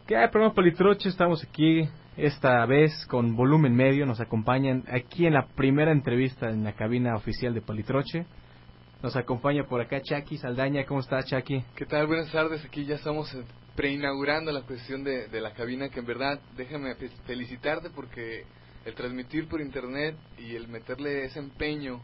¿Qué hay, programa Politroche? Estamos aquí esta vez con volumen medio. Nos acompañan aquí en la primera entrevista en la cabina oficial de Politroche. Nos acompaña por acá Chucky Saldaña. ¿Cómo estás, Chucky? ¿Qué tal? Buenas tardes. Aquí ya estamos preinaugurando la cuestión de la cabina, que en verdad, déjame felicitarte porque el transmitir por internet y el meterle ese empeño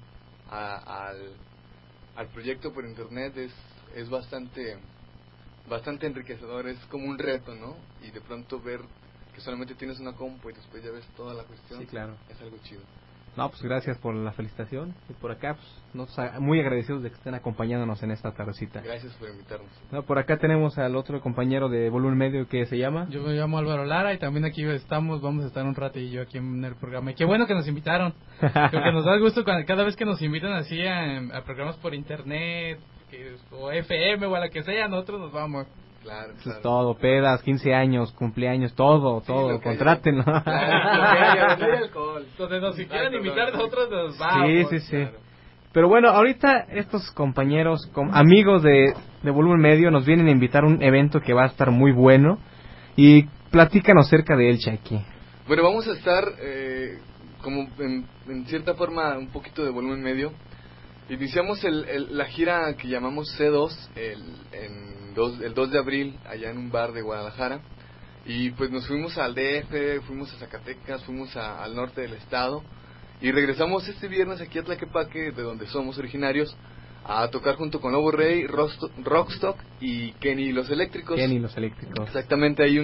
al proyecto por internet es bastante enriquecedor. Es como un reto, ¿no? Y de pronto ver que solamente tienes una compu y después ya ves toda la cuestión. Sí, claro. Es algo chido. No, pues gracias por la felicitación. Y por acá, pues, muy agradecidos de que estén acompañándonos en esta tardecita. Gracias por invitarnos. No, por acá tenemos al otro compañero de volumen medio que se llama... Yo me llamo Álvaro Lara y también aquí vamos a estar un ratillo aquí en el programa. Y qué bueno que nos invitaron, porque nos da gusto cada vez que nos invitan así a programas por internet, o FM o a la que sea, nosotros nos vamos. Claro, Eso claro. es todo, pedas, 15 años, cumpleaños, todo, contrátenlo. Entonces, si quieren invitar, nosotros nos vamos. Sí. Claro. Pero bueno, ahorita estos compañeros, amigos de Volumen Medio, nos vienen a invitar a un evento que va a estar muy bueno. Y platícanos acerca de él, Chucky. Bueno, vamos a estar como en cierta forma un poquito de Volumen Medio. Iniciamos la gira que llamamos C2 el 2 de abril allá en un bar de Guadalajara, y pues nos fuimos al DF, fuimos a Zacatecas, fuimos al norte del estado y regresamos este viernes aquí a Tlaquepaque, de donde somos originarios, a tocar junto con Lobo Rey, Rockstock y Kenny los Eléctricos. Exactamente, hay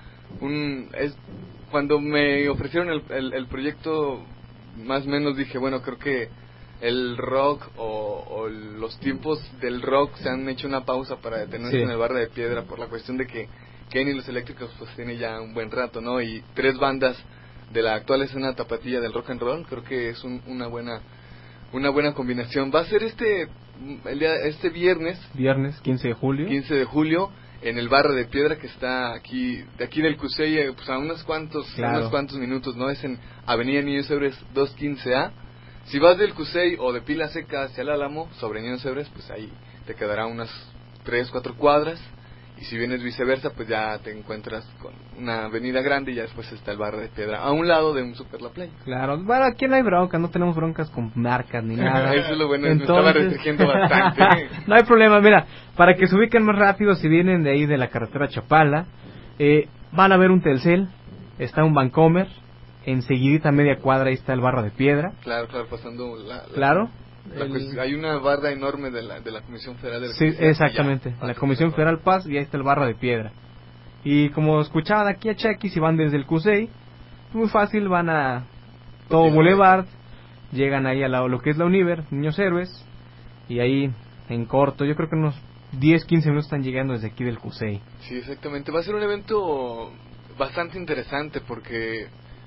cuando me ofrecieron el proyecto, más o menos dije, bueno, creo que el rock o los tiempos del rock se han hecho una pausa para detenerse en el Barra de Piedra, por la cuestión de que Kenny los Eléctricos pues tiene ya un buen rato, ¿no? Y 3 bandas de la actual escena tapatía del rock and roll, creo que es una buena combinación. Va a ser este viernes 15 de julio en el Barra de Piedra, que está aquí del Cusey, pues a unos cuantos minutos, ¿no? Es en Avenida Niños Héroes 215A. Si vas del Cusey o de Pila Seca hacia el Álamo, sobre Niños Héroes, pues ahí te quedará unas 3-4 cuadras. Y si vienes viceversa, pues ya te encuentras con una avenida grande y ya después está el Barra de Piedra, a un lado de un Super La Playa. Claro, bueno, aquí no hay bronca, no tenemos broncas con marcas ni nada. Eso es lo bueno, entonces, me estaba restringiendo bastante. No hay problema, mira, para que se ubiquen más rápido, si vienen de ahí de la carretera Chapala, van a ver un Telcel, está un Bancomer, enseguidita media cuadra ahí está el Barra de Piedra. Claro, pasando Claro. Hay una barra enorme de la Comisión Federal de Sí, exactamente, la Comisión Federal Paz, y ahí está el Barra de Piedra. Y como escuchaban aquí a Chucky, si van desde el Cusey, muy fácil, van a todo Boulevard, llegan ahí a lo que es la Univer, Niños Héroes, y ahí en corto, yo creo que unos 10-15 minutos están llegando desde aquí del Cusey. Sí, exactamente, va a ser un evento bastante interesante porque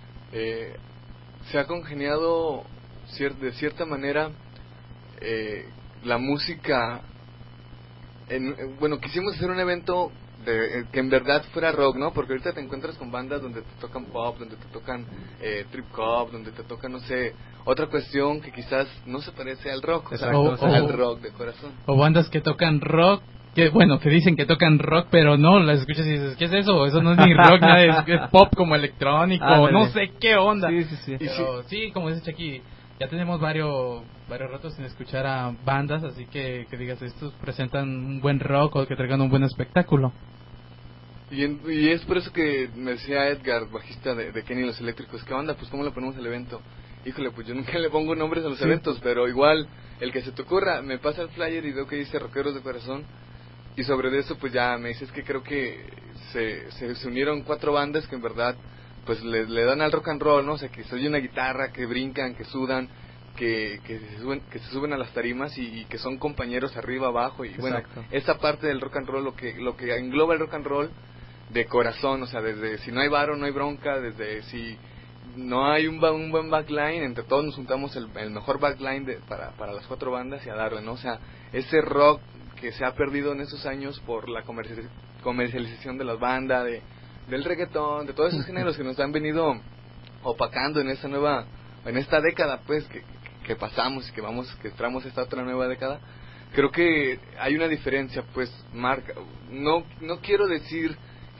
se ha congeniado de cierta manera la música. Bueno, quisimos hacer un evento que en verdad fuera rock, ¿no? Porque ahorita te encuentras con bandas donde te tocan pop, donde te tocan trip hop, donde te tocan, no sé, otra cuestión que quizás no se parece al rock, al rock de corazón. O bandas que tocan rock, que dicen que tocan rock, pero no, las escuchas y dices, ¿qué es eso? Eso no es ni rock, nada, es pop como electrónico, no sé qué onda. Sí. Pero, sí, como dice Chucky, ya tenemos varios ratos sin escuchar a bandas, así que digas, estos presentan un buen rock o que traigan un buen espectáculo. Y es por eso que me decía Edgar, bajista de Kenny los Eléctricos, ¿qué onda? Pues ¿cómo le ponemos el evento? Híjole, pues yo nunca le pongo nombres a los eventos, pero igual, el que se te ocurra, me pasa el flyer y veo que dice Rockeros de Corazón, y sobre eso pues ya me dices que creo que se unieron 4 bandas que en verdad pues le dan al rock and roll, ¿no? O sea, que se oye una guitarra, que brincan, que sudan, que se suben a las tarimas y que son compañeros arriba, abajo, y Exacto. Bueno, esa parte del rock and roll, lo que engloba el rock and roll de corazón, o sea, desde si no hay varo, no hay bronca, desde si no hay un buen backline, entre todos nos juntamos el mejor backline para las 4 bandas y a darle, ¿no? O sea, ese rock que se ha perdido en esos años por la comercialización de las bandas, del reggaetón, de todos esos géneros que nos han venido opacando en esta década, pues, que pasamos y que entramos esta otra nueva década. Creo que hay una diferencia, pues, marca. No quiero decir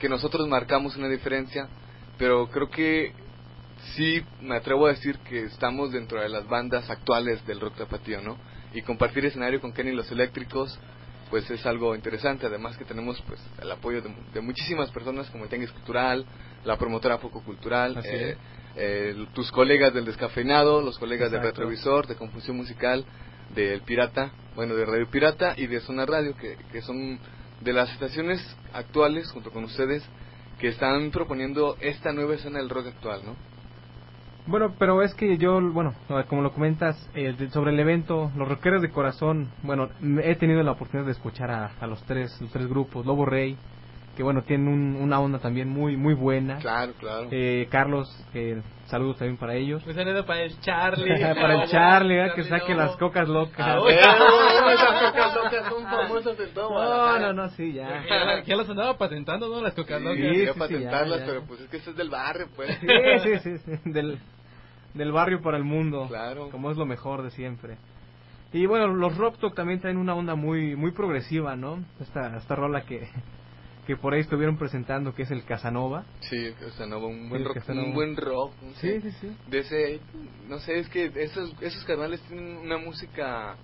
que nosotros marcamos una diferencia, pero creo que sí me atrevo a decir que estamos dentro de las bandas actuales del rock tapatío, ¿no? Y compartir escenario con Kenny y los Eléctricos, pues es algo interesante. Además que tenemos pues el apoyo de muchísimas personas como el Tianguis Cultural, la promotora Foco Cultural, tus colegas del Descafeinado, los colegas del Retrovisor, de Confusión Musical, del Pirata, bueno, de Radio Pirata y de Zona Radio, que son de las estaciones actuales, junto con ustedes, que están proponiendo esta nueva escena del rock actual, ¿no? Bueno, pero es que yo, bueno, como lo comentas, sobre el evento, los rockeros de corazón, bueno, he tenido la oportunidad de escuchar a los tres grupos, Lobo Rey, que bueno, tienen una onda también muy muy buena. Claro. Carlos, saludos también para ellos. Un saludo para el Charlie. Para el Charlie, que saque las cocas locas. Esas cocas locas son famosas en todo. No, sí, ya. Ya las andaba patentando, ¿no? Las cocas locas. Quería patentarlas, ya. Pero pues es que eso es del barrio, pues. Sí, del barrio para el mundo. Claro. Como es lo mejor de siempre. Y bueno, los Rock Talk también traen una onda muy muy progresiva, ¿no? Esta rola que por ahí estuvieron presentando, que es el Casanova. Sí, el Casanova, un buen rock. Sí. De ese, no sé, es que esos canales tienen una música,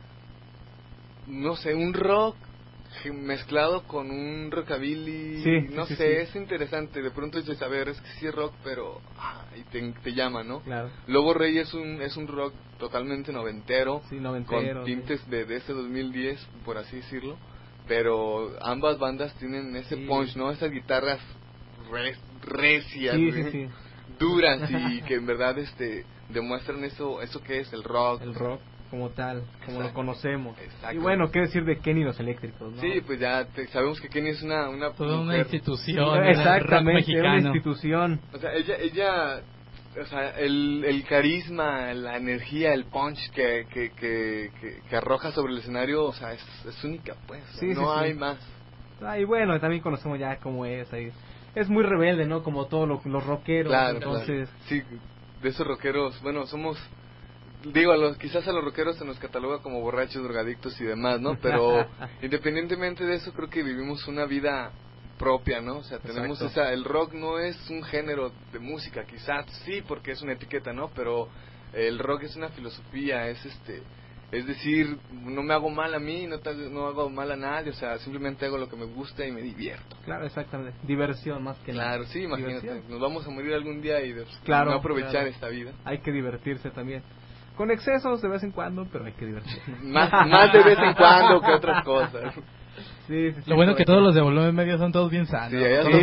no sé, un rock mezclado con un rockabilly, no sé, es interesante. De pronto dices, a ver, es que sí es rock, pero y te llama, ¿no? Claro. Lobo Rey es un rock totalmente noventero, con tintes de ese 2010, por así decirlo. Pero ambas bandas tienen ese punch, ¿no? Esas guitarras recias, duras, y que en verdad demuestran eso que es el rock. El rock como tal, como lo conocemos. Exacto. Y bueno, qué decir de Kenny y los Eléctricos, ¿no? Sí, pues ya sabemos que Kenny es toda una institución. Exactamente, una institución. O sea, ella o sea, el carisma, la energía, el punch que arroja sobre el escenario, o sea, es única, pues. No hay más. Y bueno, también conocemos ya cómo es ahí. Es muy rebelde, ¿no? Como todos los rockeros. Claro, entonces. Claro. Sí, de esos rockeros, bueno, somos. Quizás a los rockeros se nos cataloga como borrachos, drogadictos y demás, ¿no? Pero independientemente de eso, creo que vivimos una vida propia, ¿no? O sea, tenemos el rock no es un género de música, quizás sí, porque es una etiqueta, ¿no? Pero el rock es una filosofía, es decir, no me hago mal a mí, no hago mal a nadie, o sea, simplemente hago lo que me gusta y me divierto. Claro, exactamente, diversión más que nada. Claro, sí, imagínate, nos vamos a morir algún día y no aprovechar esta vida. Hay que divertirse también. Con excesos de vez en cuando, pero hay que divertirse. más de vez en cuando que otras cosas. Sí, lo bueno que todos los de volumen medio son todos bien sanos.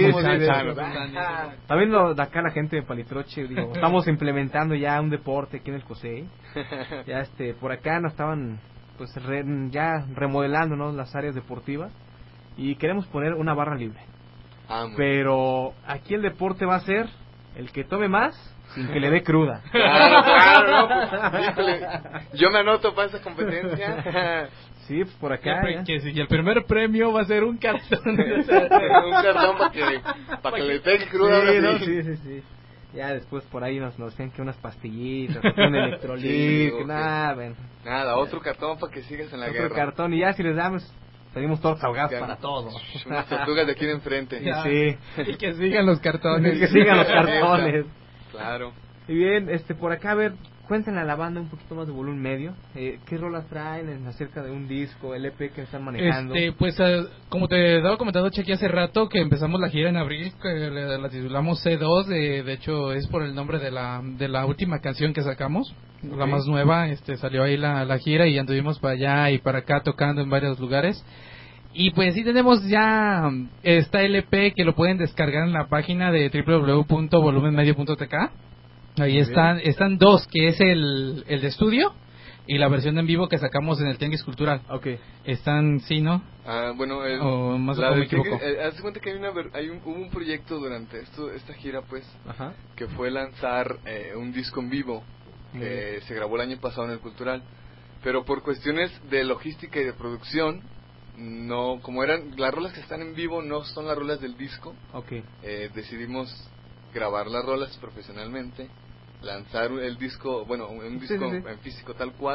También de acá la gente de Palitroche, digo, estamos implementando ya un deporte aquí en el COSEI. Ya por acá nos estaban pues ya remodelando, ¿no?, las áreas deportivas y queremos poner una barra libre. Pero aquí el deporte va a ser el que tome más sin que le dé cruda. Claro, pues, yo me anoto para esa competencia. Sí, pues por acá. Y el primer premio va a ser un cartón. Un cartón para que le pegue cruda. Sí. Ya después por ahí nos decían que unas pastillitas, un electrolit, nada, otro cartón para que sigas en la guerra. Otro cartón, y ya si les damos, pedimos tortas ahogadas para todo. Unas tortugas de aquí de enfrente. Sí. Y que sigan los cartones. Claro. Y bien, por acá, a ver, cuéntenle a la banda un poquito más de volumen medio. ¿Qué rolas traen acerca de un disco, el EP que están manejando? Pues, como te estaba comentando, Chequi, hace rato que empezamos la gira en abril, que la titulamos C2, de hecho es por el nombre de la última canción que sacamos, la más nueva, salió ahí la gira y anduvimos para allá y para acá tocando en varios lugares. Y pues sí tenemos ya esta LP que lo pueden descargar en la página de www.volumenmedio.tk. Ahí están dos, que es el de estudio y la versión en vivo que sacamos en el Tianguis Cultural. Okay. Están, sí, ¿no? Bueno, o más o menos me equivoco. Haz cuenta que hubo un proyecto durante esta gira, pues, que fue lanzar un disco en vivo que se grabó el año pasado en el Cultural, pero por cuestiones de logística y de producción, no, como eran las rolas que están en vivo no son las rolas del disco. Decidimos grabar las rolas profesionalmente, lanzar el disco, bueno, un disco en físico tal cual,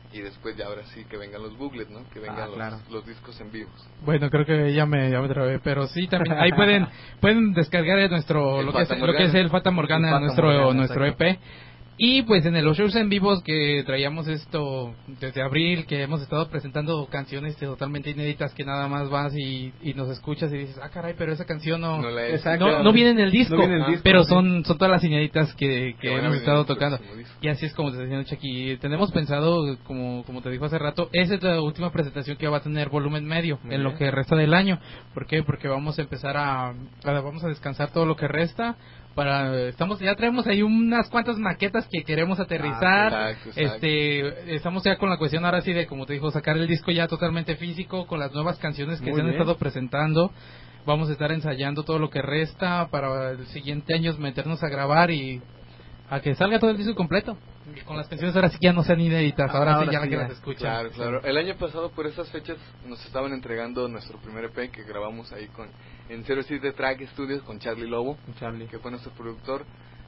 y después ya ahora sí que vengan los booklets, ¿no? Que vengan los discos en vivos. Bueno, creo que ya me trabé, pero sí, también ahí pueden descargar nuestro lo que es el Fata Morgana, nuestro EP. Y pues en los shows en vivos que traíamos esto desde abril, que hemos estado presentando canciones totalmente inéditas, que nada más vas y nos escuchas y dices, caray, pero esa canción no viene en el disco, pero son todas las inéditas que hemos estado tocando. Y así es como te decía Chucky, tenemos pensado, como te dijo hace rato, esa es la última presentación que va a tener volumen medio en lo que resta del año. ¿Por qué? Porque vamos a empezar vamos a descansar todo lo que resta. Ya traemos ahí unas cuantas maquetas que queremos aterrizar. Exacto. Estamos ya con la cuestión ahora sí de, como te dijo, sacar el disco ya totalmente físico con las nuevas canciones que se han estado presentando. Vamos a estar ensayando todo lo que resta para el siguiente año meternos a grabar y a que salga todo el disco completo. Y con las canciones ahora sí ya no sean inéditas, ahora sí ya que las escuchan. Claro. El año pasado por esas fechas nos estaban entregando nuestro primer EP que grabamos ahí en 07 Track Studios con Charlie Lobo, que fue nuestro productor.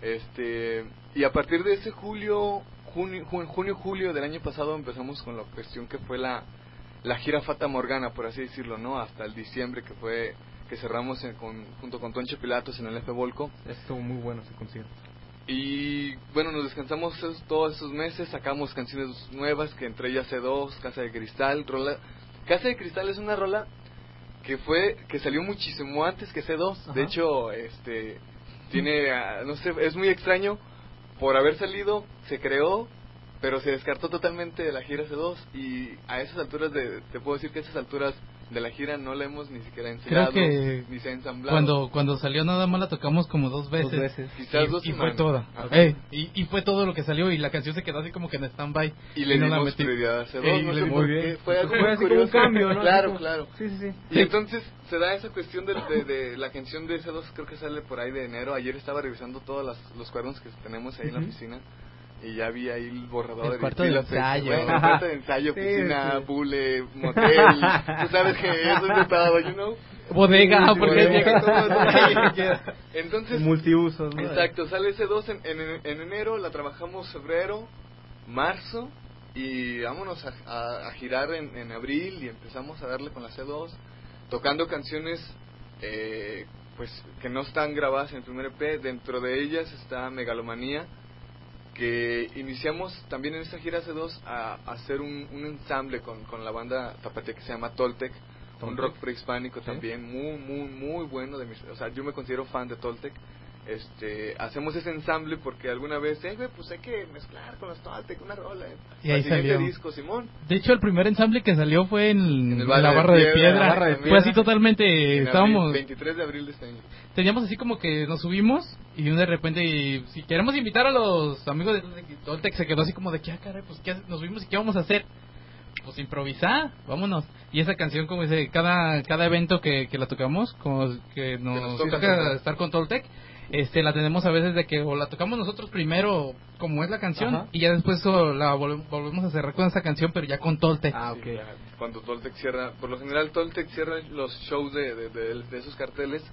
Y a partir de ese junio, julio del año pasado empezamos con la cuestión que fue la gira Fata Morgana, por así decirlo, ¿no? Hasta el diciembre que cerramos junto con Toncho Pilatos en el F Volco. Estuvo muy bueno ese concierto. Y bueno, nos descansamos todos esos meses, sacamos canciones nuevas, que entre ellas C2, Casa de Cristal. Casa de Cristal es una rola que salió muchísimo antes que C2. Ajá. De hecho, tiene, no sé, es muy extraño. Por haber salido, se creó, pero se descartó totalmente de la gira C2. Y a esas alturas, te puedo decir que a esas alturas de la gira no la hemos ni siquiera ensayado, ni se ha ensamblado. Cuando salió nada más la tocamos como dos veces. Quizás y fue toda. Y fue todo lo que salió y la canción se quedó así como que en stand-by. Y le dimos prioridad a C2, no sé por qué. Fue algo muy curioso. Como un cambio, ¿no? Claro. Sí. Y entonces se da esa cuestión de la canción de C2, creo que sale por ahí de enero. Ayer estaba revisando todos los cuadernos que tenemos ahí en la oficina. Y ya vi ahí el borrador. El cuarto de ensayo. El cuarto de ensayo, piscina, bule, motel. Tú sabes que eso es de todo, you know. Bodega, porque entonces, multiusos, ¿no? Exacto, sale C2 en enero, la trabajamos febrero, marzo. Y vámonos a girar en abril. Y empezamos a darle con la C2, tocando canciones pues que no están grabadas en el primer EP. Dentro de ellas está Megalomanía, que iniciamos también en esta gira C2 a hacer un ensamble con la banda tapatía que se llama Toltec, un rock prehispánico también muy bueno. O sea, yo me considero fan de Toltec. Hacemos ese ensamble porque alguna vez pues hay que mezclar con los Toltec una rola y ahí salió disco, Simón. De hecho el primer ensamble que salió fue en la barra de piedra. Fue así totalmente, estábamos 23 de abril de este año. Teníamos así como que nos subimos y de repente, si queremos invitar a los amigos de Toltec, se quedó así como de que caray, pues ¿qué? Nos subimos y ¿qué vamos a hacer? Pues improvisar, vámonos. Y esa canción, como dice, cada evento que la tocamos, como que nos toca estar con Toltec, la tenemos a veces de que o la tocamos nosotros primero como es la canción. Ajá. Y ya después la volvemos a cerrar con esa canción, pero ya con Toltec. Okay. Sí, cuando Toltec cierra, por lo general Toltec cierra los shows de esos carteles,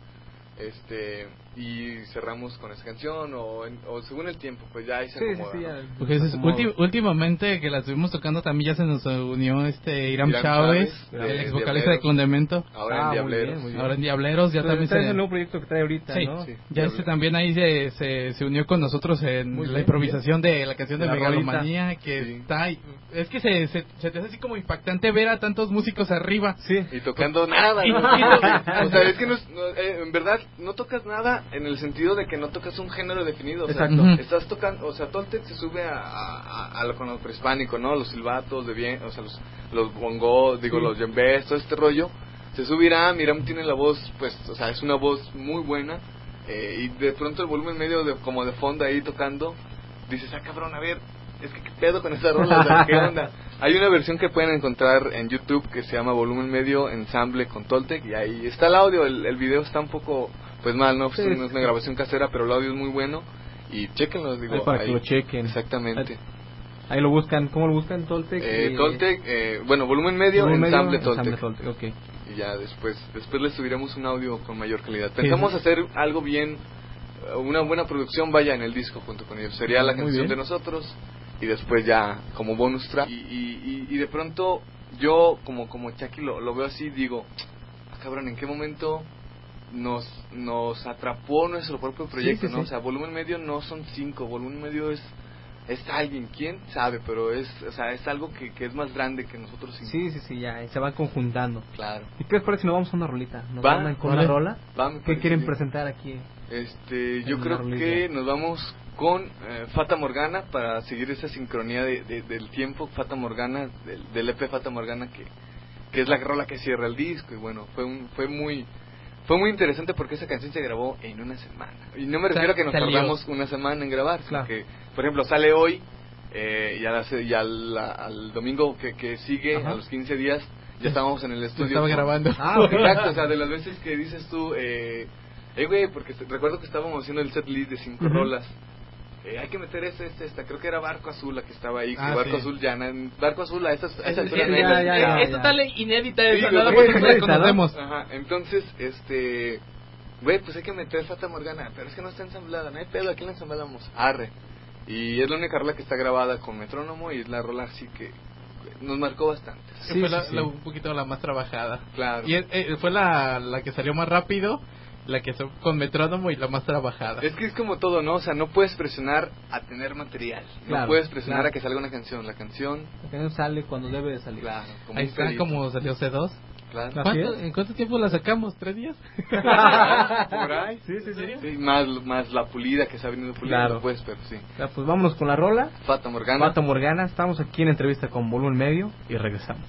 y cerramos con esa canción o según el tiempo, pues ya ahí se acomoda. Sí, ¿no? Porque últimamente que la estuvimos tocando también ya se nos unió Iram Chávez, el ex vocalista de Condimento. Ahora en Diableros. Muy bien. Ahora en Diableros ya también es el nuevo proyecto que trae ahorita, ¿no? Sí, ya también ahí se unió con nosotros en la improvisación de la canción de Megalomanía, que está, es que se te hace así como impactante ver a tantos músicos arriba. Sí. Y tocando nada, ¿no? O sea, es que en verdad no tocas nada en el sentido de que no tocas un género definido. O sea, estás tocando, o sea, Toltec se sube con lo prehispánico, ¿no? Los silbatos de bien, o sea, los bongos, los djembes, todo este rollo. Se sube Iram tiene la voz, pues, o sea, es una voz muy buena. Y de pronto el volumen medio como de fondo ahí tocando, dices, cabrón, a ver, es que qué pedo con esa rola, o sea, qué onda. Hay una versión que pueden encontrar en YouTube que se llama Volumen Medio Ensamble con Toltec, y ahí está el audio. El video está un poco pues mal, ¿no? Pues no es una grabación casera, pero el audio es muy bueno, y chéquenlo, digo, para que lo chequen. Exactamente. Ahí lo buscan. ¿Cómo lo buscan? Toltec. Toltec, Volumen Medio Ensamble Toltec. Okay. Y ya después le subiremos un audio con mayor calidad. Pensamos hacer algo bien, una buena producción vaya en el disco junto con ellos. Sería la canción de nosotros, y después ya como bonus track. Y de pronto yo como Chucky lo veo así, digo, cabrón, ¿en qué momento nos atrapó nuestro propio proyecto? Sí, ¿no? sí. O sea, volumen medio no son 5, volumen medio es alguien, quién sabe, pero es algo que es más grande que nosotros. Sí, ya, y se van conjuntando. Claro. ¿Y qué les parece si nos vamos a una rolita? ¿Nos Va, mandan con vale. una rola? Va, me ¿Qué parece quieren bien. presentar aquí? Yo en creo la rolita? que nos vamos con Fata Morgana para seguir esa sincronía del tiempo. Fata Morgana, del EP Fata Morgana, que es la rola que cierra el disco. Y bueno, fue muy interesante porque esa canción se grabó en una semana. Y no me refiero a que nos Salió. tardamos una semana en grabar, sino Claro. que, por ejemplo, sale hoy y al domingo que sigue, Ajá. a los 15 días, ya estábamos en el Lo estudio. estaba grabando. Exacto, o sea, de las veces que dices tú, güey, porque recuerdo que estábamos haciendo el set list de 5 Ujú. rolas. Hay que meter esta, creo que era Barco Azul la que estaba ahí, que Ah, Barco sí. Azul ya, Barco Azul a esas Es alturas total inédita Sí, esa, güey, nada porque más es la inédita, ¿no? conocemos. Ajá, entonces, güey, pues hay que meter Fata Morgana, pero es que no está ensamblada, no hay pedo, aquí la ensamblamos, arre. Y es la única rola que está grabada con metrónomo y es la rola así que nos marcó bastante. Sí, Fue sí. un poquito la más trabajada. Claro. Y fue la que salió más rápido, la que con metrónomo y la más trabajada. Es que es como todo, ¿no? O sea, no puedes presionar a tener material, Claro, no puedes presionar claro. a que salga una canción, la canción, La canción sale cuando debe de salir. claro, como Ahí un está pedito. como salió C2. Claro. Así es. ¿En cuánto tiempo la sacamos? ¿3 días? Por ahí. Sí. Sí, más la pulida que se ha venido puliendo, Claro. pues, pero sí. Ya, pues vámonos con la rola. Fata Morgana. Fata Morgana, estamos aquí en entrevista con Volumen Medio y regresamos.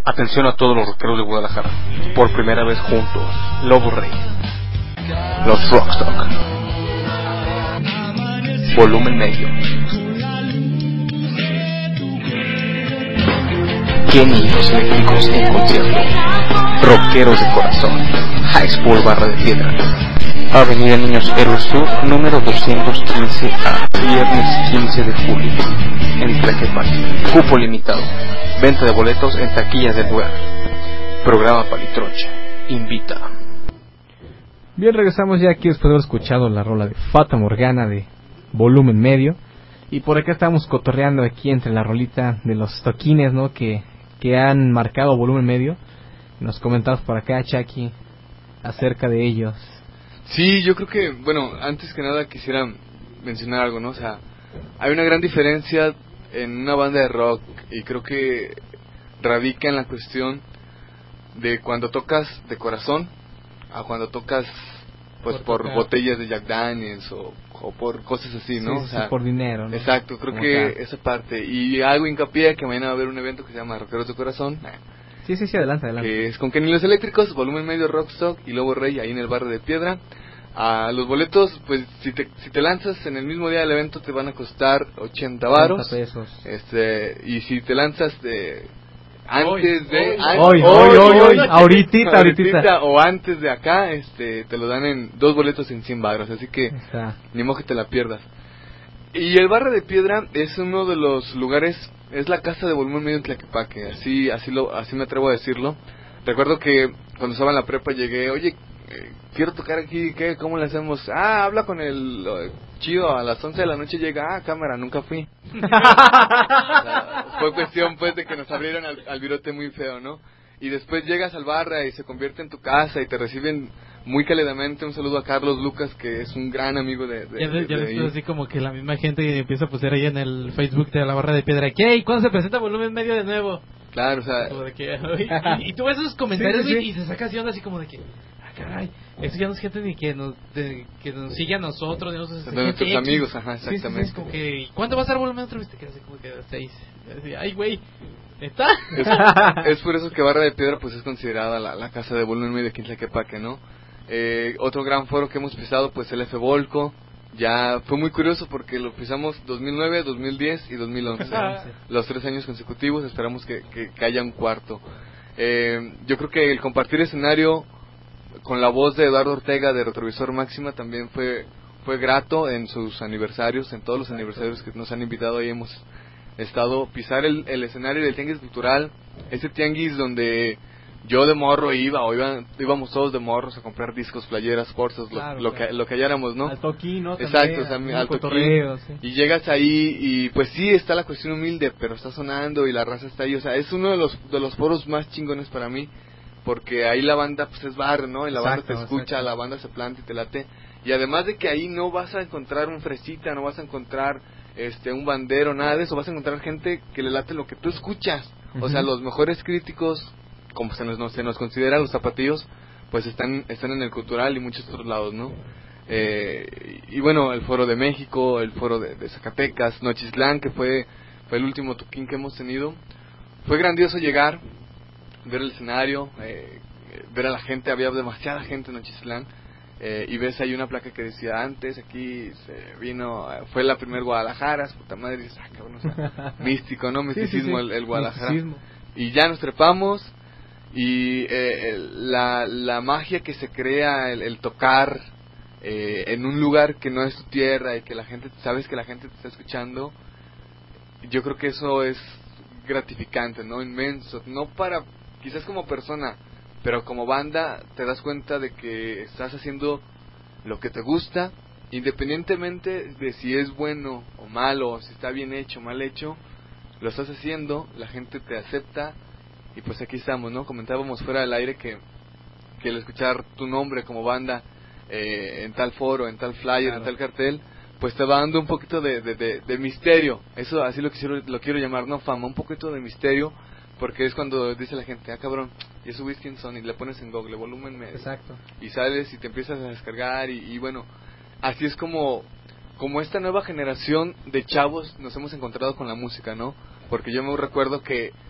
Atención a todos los rockeros de Guadalajara. Por primera vez juntos, Lobo Rey, los Rockstock, volumen medio. ¿Qué niños eléctricos en concierto? Rockeros de corazón. High School Barra de Piedra. Avenida Niños Héroes Sur, número 215A. Viernes 15 de julio. En Tlaquepaque. Cupo limitado. Venta de boletos en taquillas del lugar. Programa Palitroche. Invita. Bien, regresamos ya aquí después de haber escuchado la rola de Fata Morgana de volumen medio. Y por acá estamos cotorreando aquí entre la rolita de los toquines, ¿no? Que han marcado volumen medio. Nos comentamos por acá, Chucky, acerca de ellos. Sí, yo creo que, bueno, antes que nada quisiera mencionar algo, ¿no? O sea, hay una gran diferencia en una banda de rock y creo que radica en la cuestión de cuando tocas de corazón a cuando tocas pues por botellas de Jack Daniels o por cosas así, ¿no? Sí, o sea, por dinero, ¿no? Exacto, creo Como que tal. esa parte. Y hago hincapié que mañana va a haber un evento que se llama Rockeros de Corazón. Sí, adelante. Que es con Kenny Los Eléctricos, volumen medio, Rockstock y Lobo Rey ahí en el Barrio de Piedra. A los boletos, pues si te lanzas en el mismo día del evento te van a costar 80 varos. 80 pesos. Y si te lanzas hoy, ahorita. O antes de acá, te lo dan en 2 boletos en 100 varos, así que Está. ni modo que te la pierdas. Y el Barrio de Piedra es uno de los lugares, es la casa de volumen medio en Tlaquepaque, así me atrevo a decirlo. Recuerdo que cuando estaba en la prepa llegué, oye, quiero tocar aquí, ¿cómo le hacemos? Habla con el chido, a las 11 de la noche llega, cámara, nunca fui. O sea, fue cuestión pues de que nos abrieron al virote muy feo, ¿no? Y después llegas al barra y se convierte en tu casa y te reciben muy cálidamente. Un saludo a Carlos Lucas, que es un gran amigo de ya después ahí. así como que la misma gente empieza a poner ahí en el Facebook de la Barra de Piedra, ¿qué? ¿Y cuándo se presenta volumen medio de nuevo? Claro, o sea... Como de que, y tú ves esos comentarios, sí. y se saca así onda así como de que, caray, eso ya no es gente ni que nos sigue a nosotros, de nuestros amigos, ajá, exactamente. Sí, como que, ¿cuánto va a estar volumen otro? Viste que así como que 6. Ay, güey, ¿está? Es por eso que Barra de Piedra pues es considerada la casa de volumen medio de Tlaquepaque, ¿no? Otro gran foro que hemos pisado, pues el F Volco. Ya fue muy curioso porque lo pisamos 2009, 2010 y 2011. Los 3 años consecutivos. Esperamos que haya un cuarto. Yo creo que el compartir escenario con la voz de Eduardo Ortega de Retrovisor Máxima también fue grato en sus aniversarios, en todos los aniversarios que nos han invitado. Ahí hemos estado, pisar el escenario del Tianguis Cultural, ese tianguis donde yo de morro íbamos todos de morros a comprar discos, playeras, forzos, lo que halláramos, ¿no? Al toquín, ¿no? Exacto, también, al cotorreo, toquín. sí. Y llegas ahí y pues sí está la cuestión humilde, pero está sonando y la raza está ahí. O sea, es uno de los foros más chingones para mí, porque ahí la banda pues es barrio, ¿no? Y la banda te escucha, la banda se planta y te late. Y además de que ahí no vas a encontrar un fresita, no vas a encontrar un bandero, nada de eso. Vas a encontrar gente que le late lo que tú escuchas. O sea, los mejores críticos, como se nos considera, los zapatillos, pues están en el cultural y muchos otros lados, ¿no? Y bueno, el foro de México, el foro de Zacatecas, Nochislán, que fue el último toquín que hemos tenido. Fue grandioso llegar, ver el escenario, ver a la gente. Había demasiada gente en Nochislán, y ves ahí una placa que decía, antes aquí fue la primer Guadalajara, puta madre, y dices, cabrón, o sea, místico, ¿no? Misticismo. Sí. El Guadalajara. Misticismo. Y ya nos trepamos. Y la magia que se crea, el tocar en un lugar que no es tu tierra y que sabes que la gente te está escuchando, yo creo que eso es gratificante, ¿no? Inmenso, no para, quizás como persona, pero como banda te das cuenta de que estás haciendo lo que te gusta, independientemente de si es bueno o malo, si está bien hecho o mal hecho, lo estás haciendo, la gente te acepta. Y pues aquí estamos, ¿no? Comentábamos fuera del aire que el escuchar tu nombre como banda en tal foro, en tal flyer, claro, en tal cartel, pues te va dando un poquito de misterio. Eso así lo quiero llamar, ¿no? Fama, un poquito de misterio, porque es cuando dice la gente, cabrón, ¿y esos whiskey quién son? Y le pones en Google, volumen medio. Exacto. Y sales y te empiezas a descargar y bueno, así es como esta nueva generación de chavos nos hemos encontrado con la música, ¿no? Porque yo me recuerdo que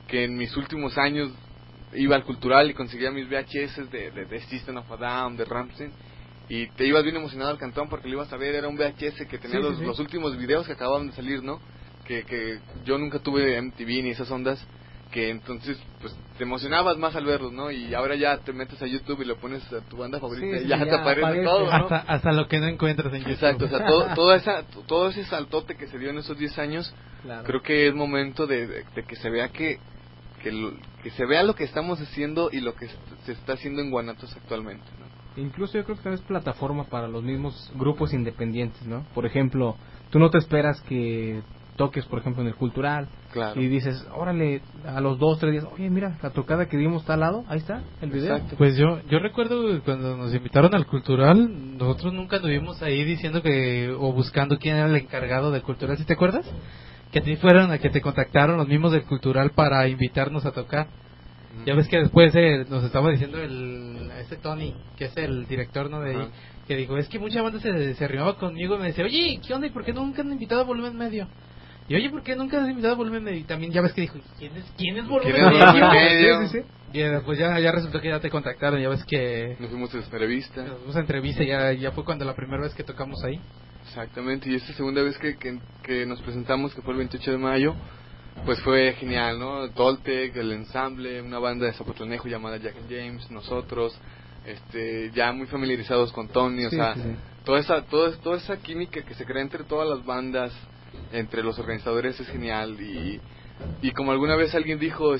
que en mis últimos años iba al Cultural y conseguía mis VHS de System of a Down, de Rammstein, y te ibas bien emocionado al cantón porque lo ibas a ver. Era un VHS que tenía los últimos videos que acababan de salir, ¿no? Que yo nunca tuve MTV ni esas ondas, que entonces pues te emocionabas más al verlos, ¿no? Y ahora ya te metes a YouTube y le pones a tu banda favorita y ya te aparece todo, ¿no? Hasta lo que no encuentras en YouTube. Exacto, o sea, todo ese saltote que se dio en esos 10 años, claro. Creo que es momento de que se vea que se vea lo que estamos haciendo y lo que se está haciendo en Guanatos actualmente, ¿no? Incluso yo creo que también es plataforma para los mismos grupos independientes, ¿no? Por ejemplo, tú no te esperas que toques, por ejemplo, en el Cultural, claro. Y dices, órale, a los 2-3 días, oye, mira, la tocada que dimos está al lado, ahí está el video. Exacto. Pues yo recuerdo cuando nos invitaron al Cultural, nosotros nunca estuvimos ahí diciendo o buscando quién era el encargado del Cultural, ¿sí te acuerdas? Que te fueron a que te contactaron los mismos del Cultural para invitarnos a tocar. Ya ves que después nos estaba diciendo ese Tony, que es el director, ¿no? De ahí, que dijo, es que mucha banda se arrimaba conmigo y me decía, oye, ¿qué onda? ¿Y por qué nunca han invitado a Volumen Medio? Y oye, ¿por qué nunca has invitado a Volumen Medio? Y también ya ves que dijo, ¿quién es Volumen Medio? Sí. Y pues ya resultó que ya te contactaron, ya ves que nos fuimos a entrevista. Nos fuimos a entrevista, ya fue cuando la primera vez que tocamos ahí. Exactamente, y esta segunda vez que nos presentamos, que fue el 28 de mayo, pues fue genial, ¿no? Toltec, el ensamble, una banda de Zapotlanejo llamada Jack and James, nosotros, ya muy familiarizados con Tony, o sea, toda esa química que se crea entre todas las bandas, entre los organizadores es genial, y como alguna vez alguien dijo,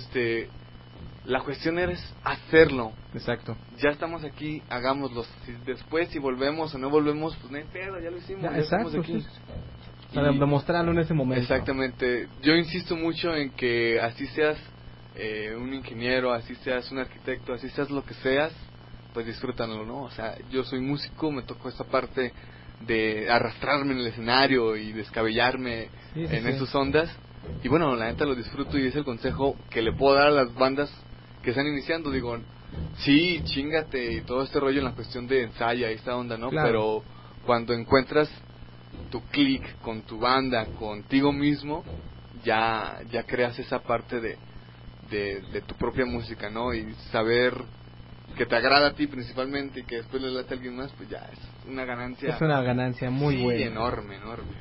la cuestión es hacerlo. Exacto. Ya estamos aquí, hagámoslo. Después, si volvemos o no volvemos, pues no hay pedo, ya lo hicimos. Ya estamos aquí. Para demostrarlo en ese momento. Exactamente. Yo insisto mucho en que así seas un ingeniero, así seas un arquitecto, así seas lo que seas, pues disfrútanlo, ¿no? O sea, yo soy músico, me tocó esa parte de arrastrarme en el escenario y descabellarme en esas ondas. Y bueno, la neta lo disfruto y es el consejo que le puedo dar a las bandas que están iniciando. Digo, sí, chíngate y todo este rollo en la cuestión de ensaya y esta onda, ¿no? Claro. Pero cuando encuentras tu click con tu banda, contigo mismo, ya creas esa parte de tu propia música, ¿no? Y saber que te agrada a ti principalmente y que después le late a alguien más, pues ya es una ganancia. Es una ganancia muy buena. Enorme.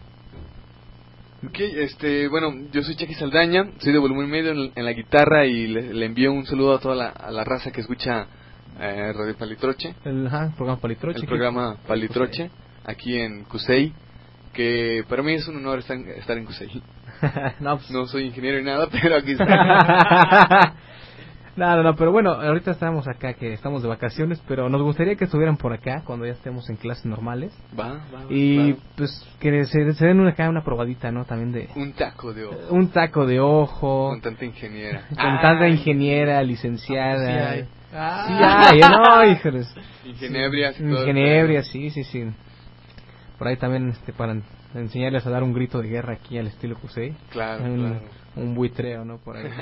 Ok, bueno, yo soy Chucky Saldaña, soy de Volumen Medio en la guitarra y le envío un saludo a toda la raza que escucha Radio Palitroche. El programa Palitroche. El programa Palitroche, aquí en Cusey, que para mí es un honor estar en Cusey. No soy ingeniero ni nada, pero aquí está. No, pero bueno, ahorita estamos acá, que estamos de vacaciones, pero nos gustaría que estuvieran por acá cuando ya estemos en clases normales. Y pues que se den acá una probadita, ¿no? También de... Un taco de ojo. Un taco de ojo. Con tanta ingeniera. Con tanta ingeniera, licenciada. Sí hay, no, híjoles. Ingeniebrias, sí. Por ahí también para enseñarles a dar un grito de guerra aquí al estilo Cusey. Claro. Un buitreo, ¿no? Por ahí.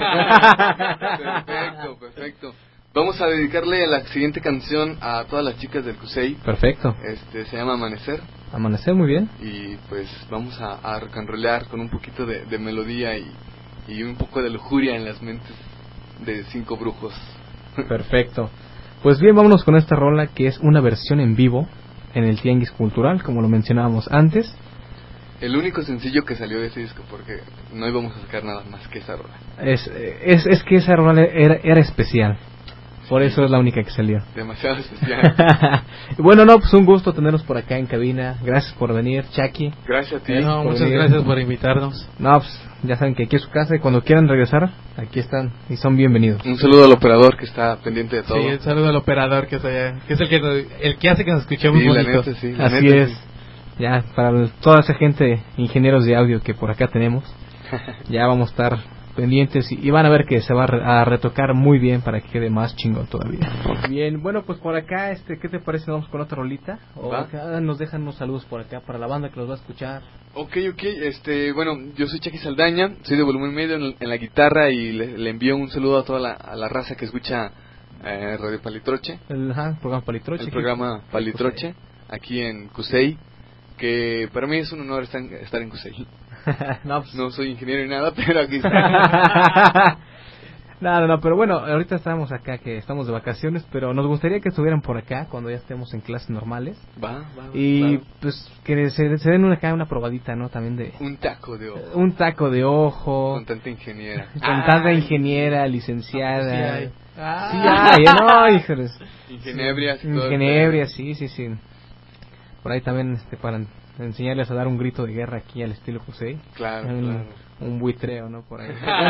Perfecto. Vamos a dedicarle la siguiente canción a todas las chicas del Cusey. Perfecto. Se llama Amanecer. Amanecer, muy bien. Y pues vamos a rock and rollear con un poquito de melodía y un poco de lujuria en las mentes de 5 brujos. Perfecto. Pues bien, vámonos con esta rola que es una versión en vivo en el Tianguis Cultural, como lo mencionábamos antes. El único sencillo que salió de ese disco, porque no íbamos a sacar nada más que esa rola. Es que esa rola era especial. Por eso es la única que salió. Demasiado especial. Bueno, pues un gusto tenerlos por acá en cabina. Gracias por venir, Chucky. Gracias a ti. Muchas gracias por invitarnos. Pues ya saben que aquí es su casa y cuando quieran regresar, aquí están y son bienvenidos. Un saludo al operador que está pendiente de todo. Sí, un saludo al operador que está allá, que es el que hace que nos escuchemos bonitos. Así es. Ya, para toda esa gente, ingenieros de audio que por acá tenemos, ya vamos a estar pendientes y van a ver que se va a retocar muy bien para que quede más chingón todavía. Bien, bueno, pues por acá, ¿qué te parece? Vamos con otra rolita. O acá nos dejan unos saludos por acá para la banda que los va a escuchar. Ok, bueno, yo soy Chucky Saldaña, soy de Volumen Medio en la guitarra y le envío un saludo a toda la raza que escucha Radio Palitroche. El programa Palitroche. El programa Palitroche, aquí en Cusey, que para mí es un honor estar en Cusey. No soy ingeniero ni nada, pero aquí está. No, pero bueno, ahorita estamos acá, que estamos de vacaciones, pero nos gustaría que estuvieran por acá cuando ya estemos en clases normales. Y claro. pues que se den una probadita, ¿no? También de... Un taco de ojo. Un taco de ojo. Con tanta ingeniera. Con tanta ingeniera, licenciada. Sí hay. Sí hay, no, híjoles. Ingeniebrias y todo. Ingeniebrias, sí. Por ahí también para enseñarles a dar un grito de guerra aquí al estilo José. Claro. Un buitreo, ¿no? Por ahí.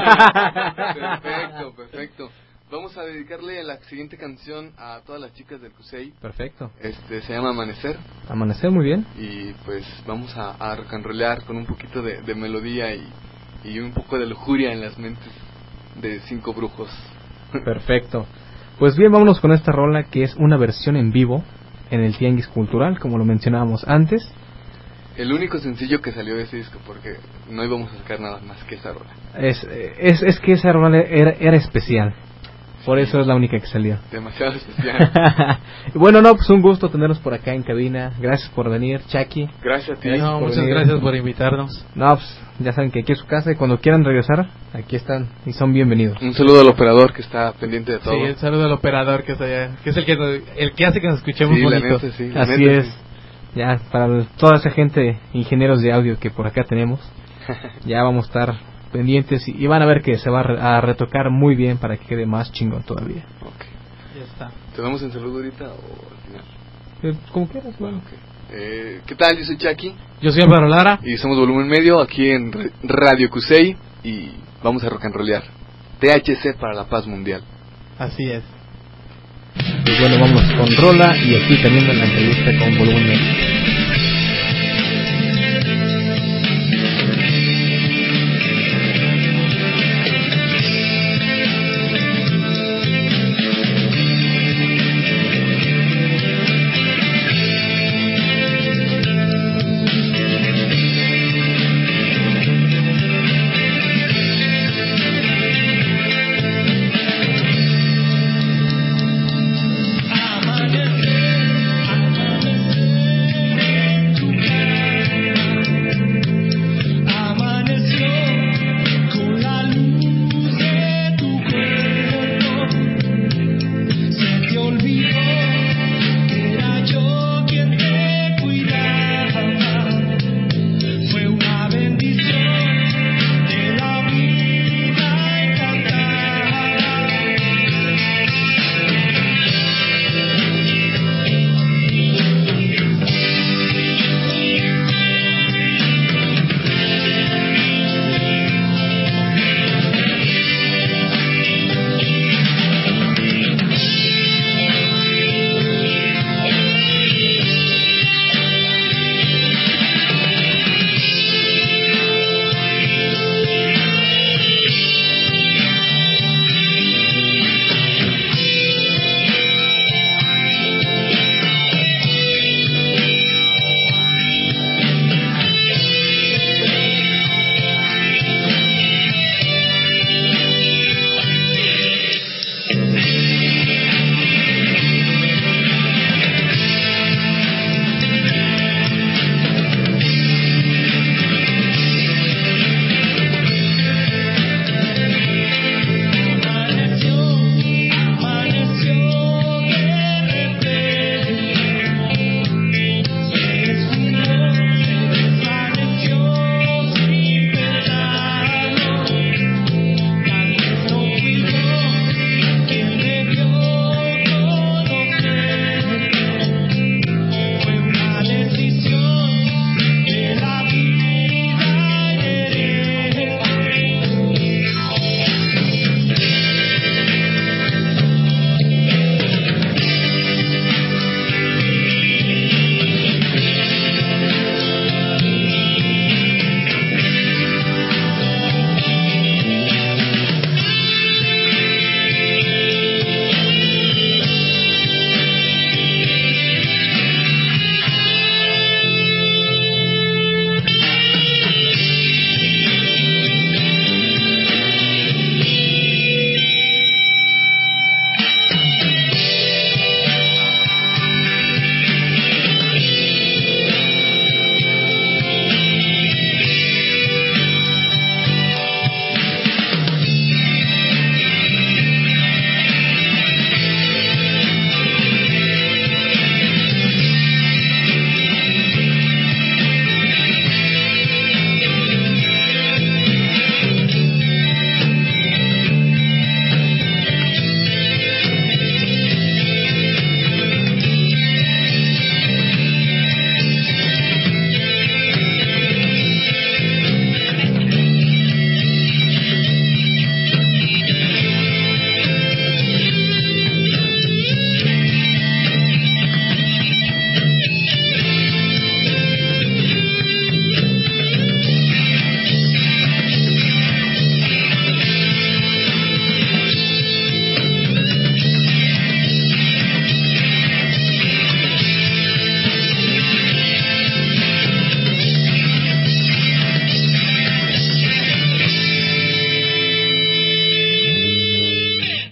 Perfecto. Vamos a dedicarle la siguiente canción a todas las chicas del CUSEI. Perfecto. Se llama Amanecer. Amanecer, muy bien. Y pues vamos a rock and rollear con un poquito de melodía y un poco de lujuria en las mentes de 5 brujos. Perfecto. Pues bien, vámonos con esta rola que es una versión en vivo en el Tianguis Cultural, como lo mencionábamos antes. El único sencillo que salió de ese disco, porque no íbamos a sacar nada más que esa rola. Es que esa rola era especial. Por eso es la única que salió. Demasiado especial. Bueno, pues un gusto tenerlos por acá en cabina. Gracias por venir, Chucky. Gracias a ti. Muchas gracias por invitarnos. Pues ya saben que aquí es su casa y cuando quieran regresar, aquí están y son bienvenidos. Un saludo al operador que está pendiente de todo. Sí, un saludo al operador que está allá, que es el que hace que nos escuchemos bonito. Así es. Ya, para toda esa gente, ingenieros de audio que por acá tenemos, ya vamos a estar pendientes y van a ver que se va a retocar muy bien para que quede más chingón todavía. Okay. Ya está. ¿Te damos el saludo ahorita o al final? Como quieras, bueno. Okay. ¿Qué tal? Yo soy Chucky. Yo soy Álvaro Lara. Y somos Volumen Medio aquí en Radio CUSEI y vamos a rock and rollear. THC para la paz mundial. Así es. Pues bueno, vamos con rola y aquí termina la entrevista con Volumen Medio.